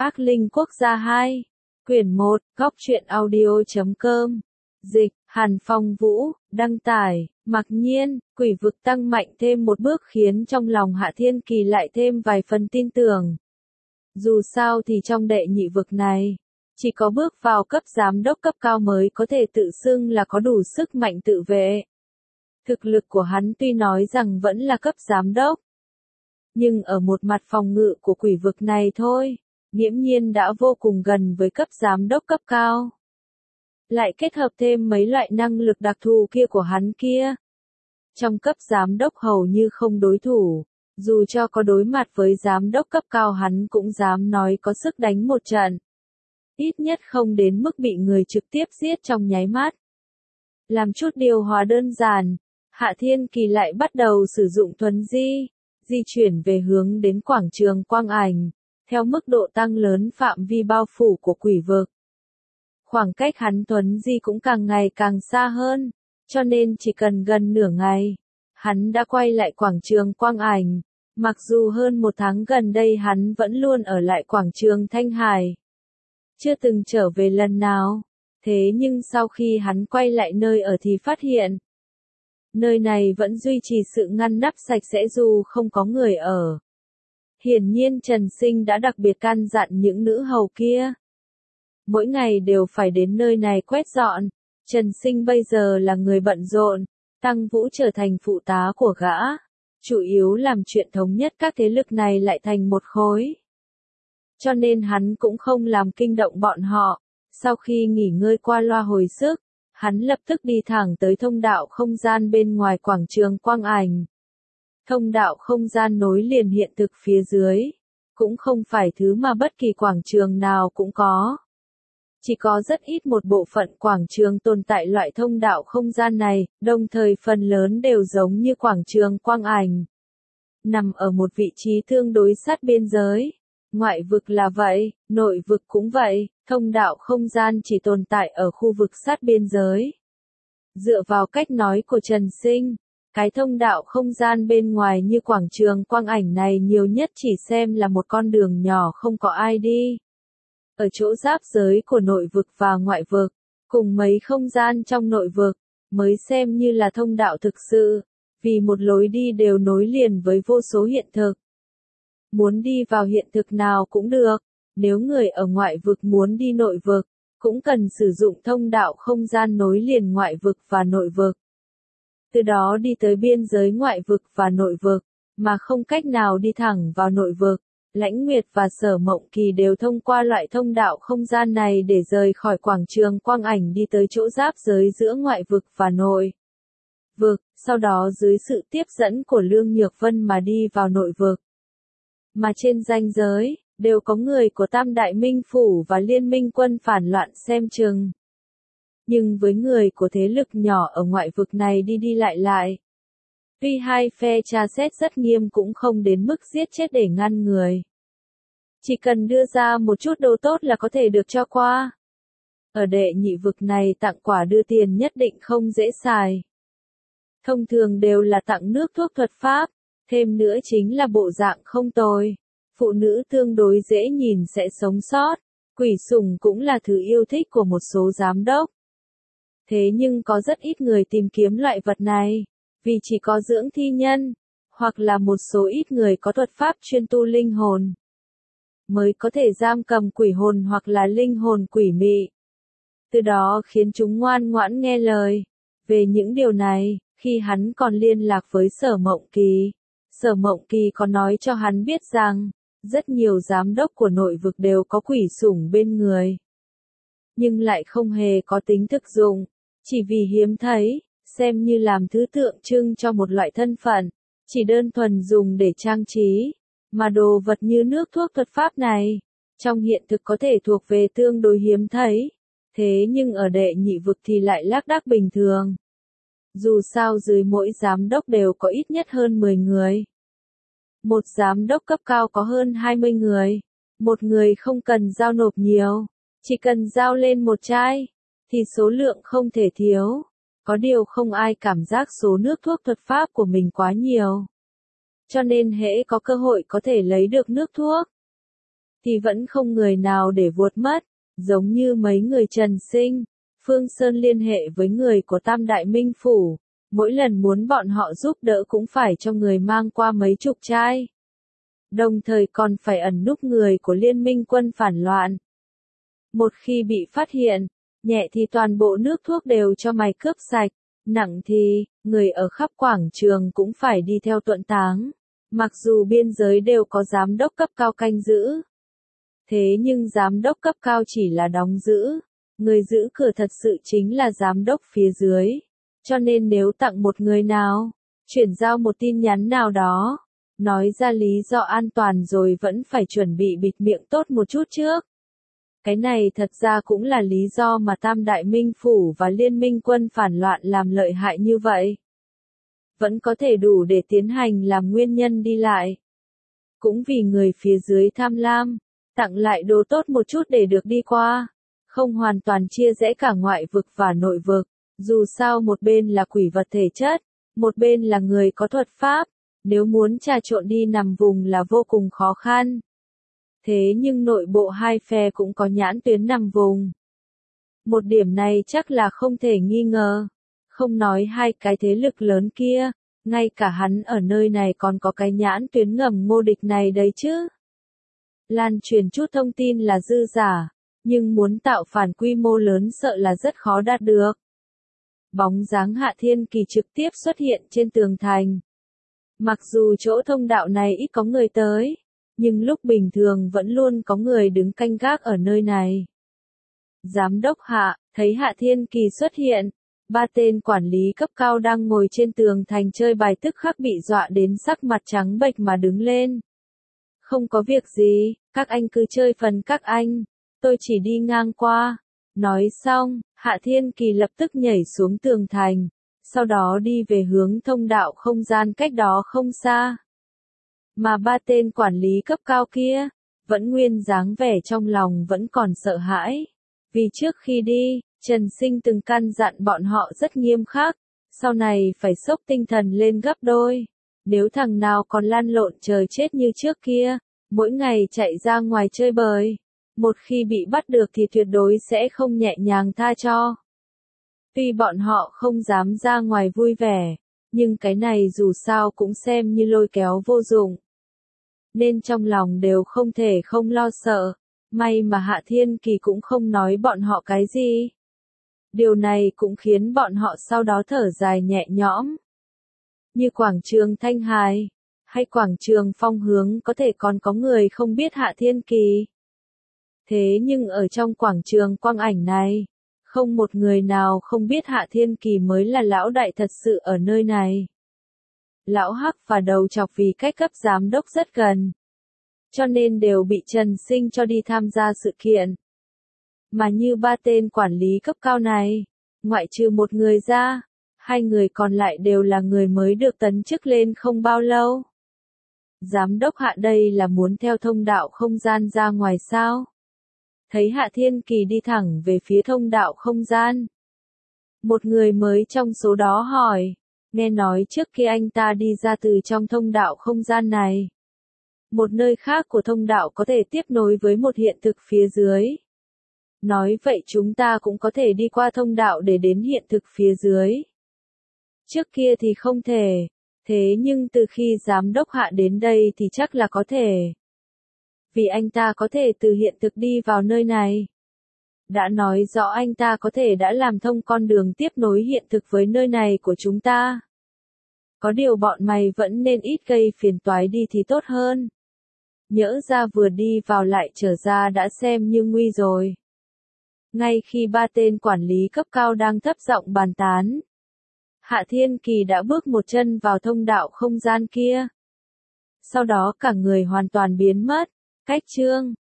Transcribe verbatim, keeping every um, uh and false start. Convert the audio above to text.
Ác Linh Quốc gia hai. Quyển một, góc truyện audio chấm com. Dịch, Hàn Phong Vũ, đăng tải, mặc nhiên, quỷ vực tăng mạnh thêm một bước khiến trong lòng Hạ Thiên Kỳ lại thêm vài phần tin tưởng. Dù sao thì trong đệ nhị vực này, chỉ có bước vào cấp giám đốc cấp cao mới có thể tự xưng là có đủ sức mạnh tự vệ. Thực lực của hắn tuy nói rằng vẫn là cấp giám đốc, nhưng ở một mặt phòng ngự của quỷ vực này thôi, nghiễm nhiên đã vô cùng gần với cấp giám đốc cấp cao. Lại kết hợp thêm mấy loại năng lực đặc thù kia của hắn kia. Trong cấp giám đốc hầu như không đối thủ, dù cho có đối mặt với giám đốc cấp cao hắn cũng dám nói có sức đánh một trận. Ít nhất không đến mức bị người trực tiếp giết trong nháy mắt. Làm chút điều hòa đơn giản, Hạ Thiên Kỳ lại bắt đầu sử dụng thuấn di, di chuyển về hướng đến quảng trường quang ảnh, theo mức độ tăng lớn phạm vi bao phủ của quỷ vực. Khoảng cách hắn thuấn di cũng càng ngày càng xa hơn, cho nên chỉ cần gần nửa ngày, hắn đã quay lại quảng trường quang ảnh. Mặc dù hơn một tháng gần đây hắn vẫn luôn ở lại quảng trường Thanh Hải, chưa từng trở về lần nào, thế nhưng sau khi hắn quay lại nơi ở thì phát hiện, nơi này vẫn duy trì sự ngăn nắp sạch sẽ dù không có người ở. Hiển nhiên Trần Sinh đã đặc biệt căn dặn những nữ hầu kia. Mỗi ngày đều phải đến nơi này quét dọn. Trần Sinh bây giờ là người bận rộn, Tăng Vũ trở thành phụ tá của gã, chủ yếu làm chuyện thống nhất các thế lực này lại thành một khối. Cho nên hắn cũng không làm kinh động bọn họ. Sau khi nghỉ ngơi qua loa hồi sức, hắn lập tức đi thẳng tới thông đạo không gian bên ngoài quảng trường quang ảnh. Thông đạo không gian nối liền hiện thực phía dưới, cũng không phải thứ mà bất kỳ quảng trường nào cũng có. Chỉ có rất ít một bộ phận quảng trường tồn tại loại thông đạo không gian này, đồng thời phần lớn đều giống như quảng trường quang ảnh. Nằm ở một vị trí tương đối sát biên giới. Ngoại vực là vậy, nội vực cũng vậy, thông đạo không gian chỉ tồn tại ở khu vực sát biên giới. Dựa vào cách nói của Trần Sinh, cái thông đạo không gian bên ngoài như quảng trường quang ảnh này nhiều nhất chỉ xem là một con đường nhỏ không có ai đi. Ở chỗ giáp giới của nội vực và ngoại vực, cùng mấy không gian trong nội vực, mới xem như là thông đạo thực sự, vì một lối đi đều nối liền với vô số hiện thực. Muốn đi vào hiện thực nào cũng được, nếu người ở ngoại vực muốn đi nội vực, cũng cần sử dụng thông đạo không gian nối liền ngoại vực và nội vực. Từ đó đi tới biên giới ngoại vực và nội vực, mà không cách nào đi thẳng vào nội vực. Lãnh Nguyệt và Sở Mộng Kỳ đều thông qua loại thông đạo không gian này để rời khỏi quảng trường quang ảnh đi tới chỗ giáp giới giữa ngoại vực và nội vực, sau đó dưới sự tiếp dẫn của Lương Nhược Vân mà đi vào nội vực. Mà trên ranh giới, đều có người của Tam Đại Minh Phủ và Liên Minh quân phản loạn xem chừng. Nhưng với người của thế lực nhỏ ở ngoại vực này đi đi lại lại, tuy hai phe tra xét rất nghiêm cũng không đến mức giết chết để ngăn người. Chỉ cần đưa ra một chút đồ tốt là có thể được cho qua. Ở đệ nhị vực này tặng quà đưa tiền nhất định không dễ xài. Thông thường đều là tặng nước thuốc thuật pháp, thêm nữa chính là bộ dạng không tồi. Phụ nữ tương đối dễ nhìn sẽ sống sót. Quỷ sủng cũng là thứ yêu thích của một số giám đốc. Thế nhưng có rất ít người tìm kiếm loại vật này, vì chỉ có dưỡng thi nhân, hoặc là một số ít người có thuật pháp chuyên tu linh hồn, mới có thể giam cầm quỷ hồn hoặc là linh hồn quỷ mị. Từ đó khiến chúng ngoan ngoãn nghe lời. Về những điều này, khi hắn còn liên lạc với Sở Mộng Kỳ, Sở Mộng Kỳ có nói cho hắn biết rằng, rất nhiều giám đốc của nội vực đều có quỷ sủng bên người. Nhưng lại không hề có tính thực dụng, chỉ vì hiếm thấy, xem như làm thứ tượng trưng cho một loại thân phận, chỉ đơn thuần dùng để trang trí. Mà đồ vật như nước thuốc thuật pháp này, trong hiện thực có thể thuộc về tương đối hiếm thấy, thế nhưng ở đệ nhị vực thì lại lác đác bình thường. Dù sao dưới mỗi giám đốc đều có ít nhất hơn mười người. Một giám đốc cấp cao có hơn hai mươi người. Một người không cần giao nộp nhiều, chỉ cần giao lên một chai, thì số lượng không thể thiếu. Có điều không ai cảm giác số nước thuốc thuật pháp của mình quá nhiều. Cho nên hễ có cơ hội có thể lấy được nước thuốc, thì vẫn không người nào để vuốt mất, giống như mấy người Trần Sinh, Phương Sơn liên hệ với người của Tam Đại Minh Phủ, mỗi lần muốn bọn họ giúp đỡ cũng phải cho người mang qua mấy chục chai. Đồng thời còn phải ẩn núp người của liên minh quân phản loạn. Một khi bị phát hiện, nhẹ thì toàn bộ nước thuốc đều cho mày cướp sạch, nặng thì, người ở khắp quảng trường cũng phải đi theo tuận táng. Mặc dù biên giới đều có giám đốc cấp cao canh giữ. Thế nhưng giám đốc cấp cao chỉ là đóng giữ, người giữ cửa thật sự chính là giám đốc phía dưới. Cho nên nếu tặng một người nào, chuyển giao một tin nhắn nào đó, nói ra lý do an toàn rồi vẫn phải chuẩn bị bịt miệng tốt một chút trước. Cái này thật ra cũng là lý do mà Tam Đại Minh Phủ và Liên minh quân phản loạn làm lợi hại như vậy. Vẫn có thể đủ để tiến hành làm nguyên nhân đi lại. Cũng vì người phía dưới tham lam, tặng lại đồ tốt một chút để được đi qua. Không hoàn toàn chia rẽ cả ngoại vực và nội vực. Dù sao một bên là quỷ vật thể chất, một bên là người có thuật pháp. Nếu muốn trà trộn đi nằm vùng là vô cùng khó khăn. Thế nhưng nội bộ hai phe cũng có nhãn tuyến nằm vùng. Một điểm này chắc là không thể nghi ngờ. Không nói hai cái thế lực lớn kia, ngay cả hắn ở nơi này còn có cái nhãn tuyến ngầm Ngô Địch này đấy chứ. Lan truyền chút thông tin là dư giả, nhưng muốn tạo phản quy mô lớn sợ là rất khó đạt được. Bóng dáng Hạ Thiên Kỳ trực tiếp xuất hiện trên tường thành. Mặc dù chỗ thông đạo này ít có người tới, nhưng lúc bình thường vẫn luôn có người đứng canh gác ở nơi này. Giám đốc Hạ, thấy Hạ Thiên Kỳ xuất hiện, ba tên quản lý cấp cao đang ngồi trên tường thành chơi bài tức khắc bị dọa đến sắc mặt trắng bệch mà đứng lên. Không có việc gì, các anh cứ chơi phần các anh, tôi chỉ đi ngang qua. Nói xong, Hạ Thiên Kỳ lập tức nhảy xuống tường thành, sau đó đi về hướng thông đạo không gian cách đó không xa. Mà ba tên quản lý cấp cao kia, vẫn nguyên dáng vẻ trong lòng vẫn còn sợ hãi. Vì trước khi đi, Trần Sinh từng căn dặn bọn họ rất nghiêm khắc, sau này phải xốc tinh thần lên gấp đôi. Nếu thằng nào còn lăn lộn trời chết như trước kia, mỗi ngày chạy ra ngoài chơi bời, một khi bị bắt được thì tuyệt đối sẽ không nhẹ nhàng tha cho. Tuy bọn họ không dám ra ngoài vui vẻ, nhưng cái này dù sao cũng xem như lôi kéo vô dụng. Nên trong lòng đều không thể không lo sợ, may mà Hạ Thiên Kỳ cũng không nói bọn họ cái gì. Điều này cũng khiến bọn họ sau đó thở dài nhẹ nhõm. Như quảng trường Thanh Hải, hay quảng trường Phong Hướng có thể còn có người không biết Hạ Thiên Kỳ. Thế nhưng ở trong quảng trường Quang Ảnh này, không một người nào không biết Hạ Thiên Kỳ mới là lão đại thật sự ở nơi này. Lão Hắc và đầu chọc vì cách cấp giám đốc rất gần, cho nên đều bị Trần Sinh cho đi tham gia sự kiện. Mà như ba tên quản lý cấp cao này, ngoại trừ một người ra, hai người còn lại đều là người mới được tấn chức lên không bao lâu. Giám đốc Hạ đây là muốn theo thông đạo không gian ra ngoài sao? Thấy Hạ Thiên Kỳ đi thẳng về phía thông đạo không gian. Một người mới trong số đó hỏi, nghe nói trước khi anh ta đi ra từ trong thông đạo không gian này. Một nơi khác của thông đạo có thể tiếp nối với một hiện thực phía dưới. Nói vậy chúng ta cũng có thể đi qua thông đạo để đến hiện thực phía dưới. Trước kia thì không thể, thế nhưng từ khi giám đốc Hạ đến đây thì chắc là có thể. Vì anh ta có thể từ hiện thực đi vào nơi này. Đã nói rõ anh ta có thể đã làm thông con đường tiếp nối hiện thực với nơi này của chúng ta. Có điều bọn mày vẫn nên ít gây phiền toái đi thì tốt hơn. Nhỡ ra vừa đi vào lại trở ra đã xem như nguy rồi. Ngay khi ba tên quản lý cấp cao đang thấp giọng bàn tán, Hạ Thiên Kỳ đã bước một chân vào thông đạo không gian kia. Sau đó cả người hoàn toàn biến mất. Cách chương